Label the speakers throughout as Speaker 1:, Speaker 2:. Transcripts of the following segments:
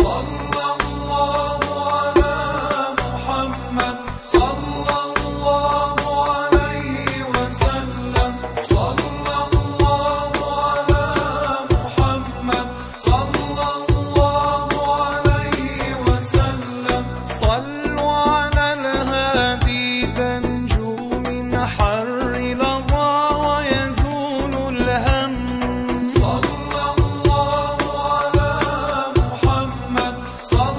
Speaker 1: صلى الله على محمد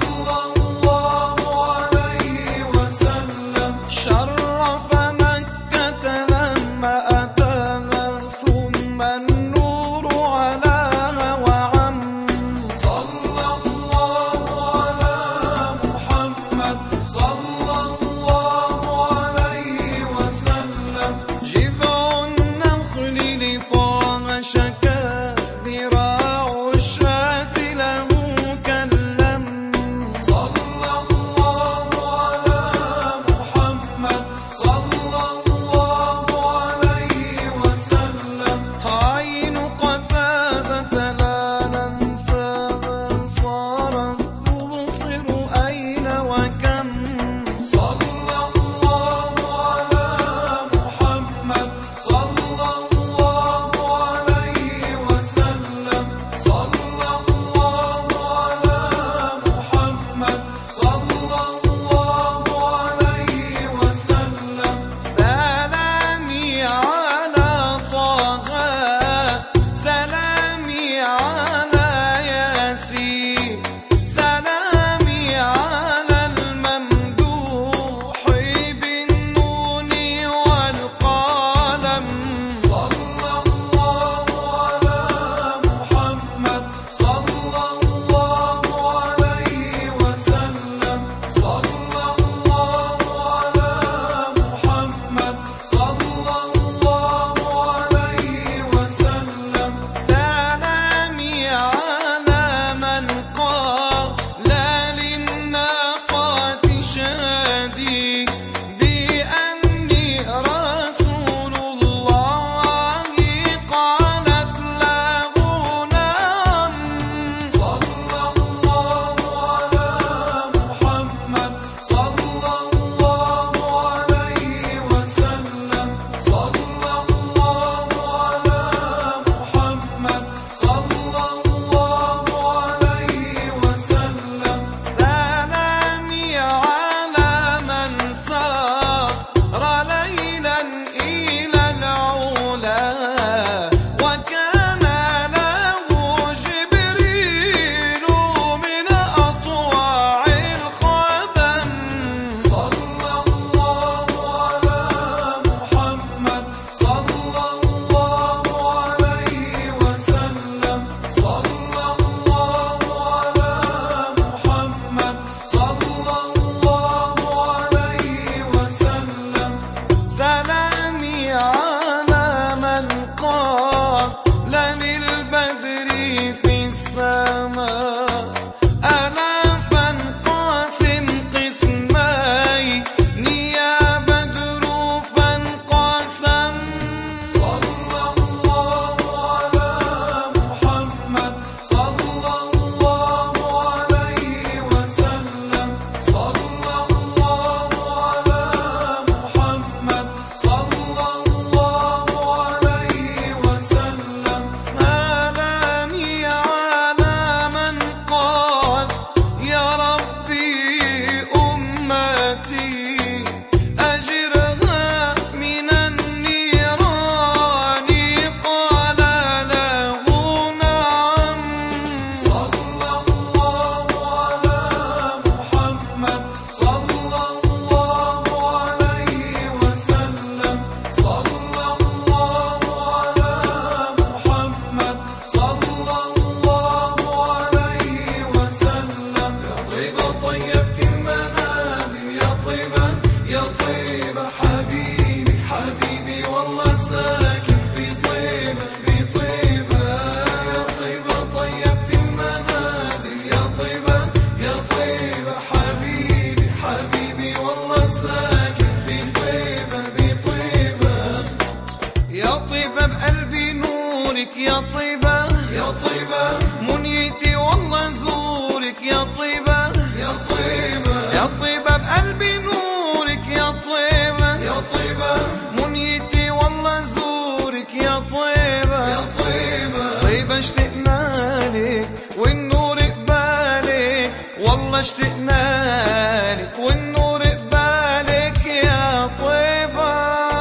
Speaker 1: يا طيبة
Speaker 2: يا طيبة
Speaker 1: يا طيبة بقلبي نورك يا طيبة
Speaker 2: يا طيبة
Speaker 1: منيتي والله زورك يا طيبة
Speaker 2: يا طيبة
Speaker 1: طيبة اشتقنا لك والنور قبالك والله اشتقنا لك والنور قبالك يا طيبة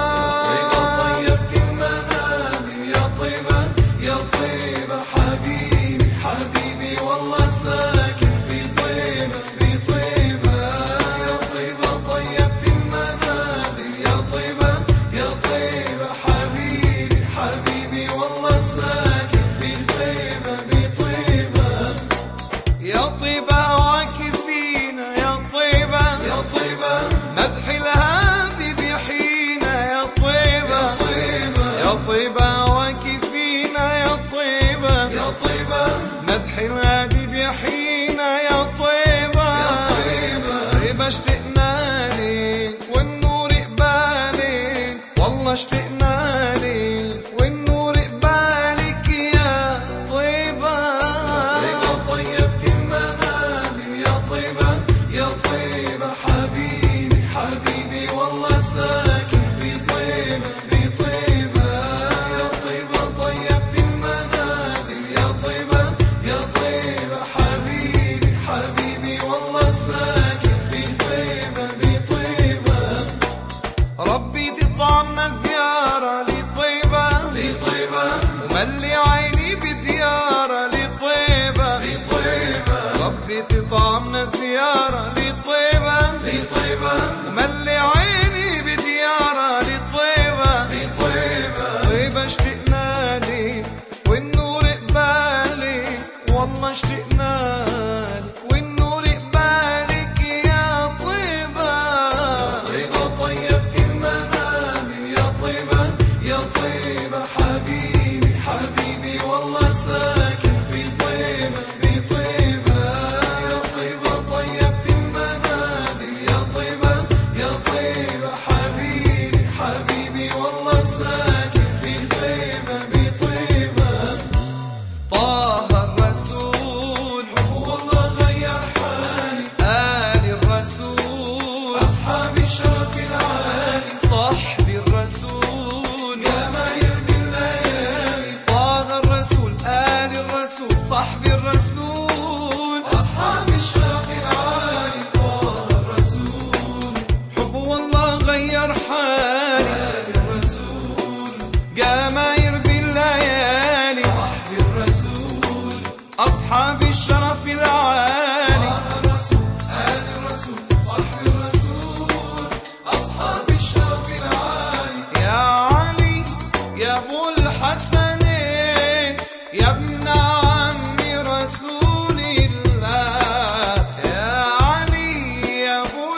Speaker 2: طيبت المنازل يا طيبة يا طيبة حبيبي حبيبي والله ساكن بطيبة بطيبة يا طيبة طيبت المنازل يا طيبة يا طيبة حبيبي حبيبي والله ساكن بطيبة بطيبة
Speaker 1: يا طيبة واكفينا يا طيبة
Speaker 2: يا طيبة
Speaker 1: مدح الهادي بيحيينا يا طيبة يا طيبة واكفينا يا طيبة
Speaker 2: يا طيبة
Speaker 1: مدح الهادي بيحيينا يا طيبة طيبة اشتقنا لك والنور قبالك والله اشتقنا لك والنور قبالك يا طيبة
Speaker 2: طيبت المنازل يا طيبة يا طيبة حبيبي حبيبي والله ساكن بطيبة بطيبة يا طيبة طيبت المنازل يا طيبة يا طيبة حبيبي حبيبي والله ساكن بطيبة بطيبة
Speaker 1: ربي تطعمنا زيارة لطيبة
Speaker 2: بطيبة
Speaker 1: وملي عيني بديارة لطيبة
Speaker 2: بطيبة
Speaker 1: ربي تطعمنا زيارة لطيبة
Speaker 2: بطيبة
Speaker 1: وملي عيني بديارة لطيبة
Speaker 2: بطيبة
Speaker 1: طيبة اشتقنا لك والنور قبالك والله اشتقنا لك والنور قبالك يا طيبة
Speaker 2: طيبة طيبت المنازل يا طيبة يا طيبة حبيبي حبيبي والله ساكن بطيبة بطيبة يا طيبة طيبت المنازل يا طيبة يا طيبة حبيبي حبيبي والله ساكن بطيبة بطيبة
Speaker 1: طه الرسول
Speaker 2: والله غير حالي
Speaker 1: آل الرسول
Speaker 2: أصحاب الشرف العالي
Speaker 1: صحب الرسول
Speaker 2: يا ما يرضي الليالي
Speaker 1: طه الرسول آل الرسول صحب الرسول
Speaker 2: أصحاب الشرف العالي طه الرسول
Speaker 1: حب والله غير حالي
Speaker 2: آل الرسول
Speaker 1: جماير بالليالي
Speaker 2: صحب الرسول
Speaker 1: أصحاب الشرف العالي
Speaker 2: طه الرسول آل الرسول صحب الرسول أصحاب الشرف العالي
Speaker 1: يا علي يا أبو الحسنين يا ابن عم رسول الله يا علي يا أبو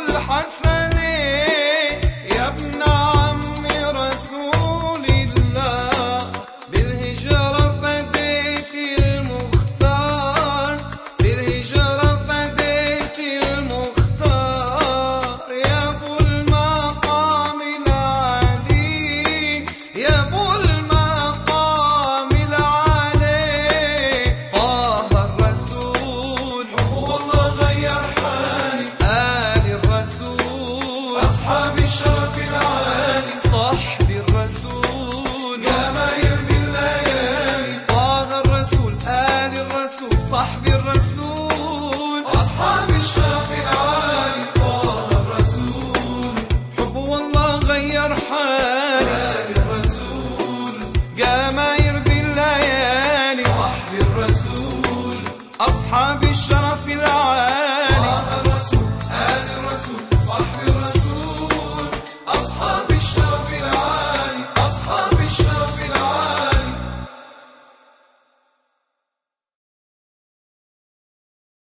Speaker 1: الحسنين يا ابن عم رسول الله بالهجرة فديت المختار بالهجرة فديت المختار يا أبو المقام العالي يا أبو المقام العالي طه الرسول
Speaker 2: والله غير حالي
Speaker 1: آل الرسول
Speaker 2: أصحاب الشرف العالي
Speaker 1: صحب الرسول
Speaker 2: يا ما يرضي الليالي
Speaker 1: طه الرسول آل الرسول صحب الرسول
Speaker 2: أصحاب الشرف العالي طه الرسول
Speaker 1: حب والله غير حالي
Speaker 2: آل الرسول
Speaker 1: جماير بالليالي
Speaker 2: صحب الرسول
Speaker 1: أصحاب الشرف العالي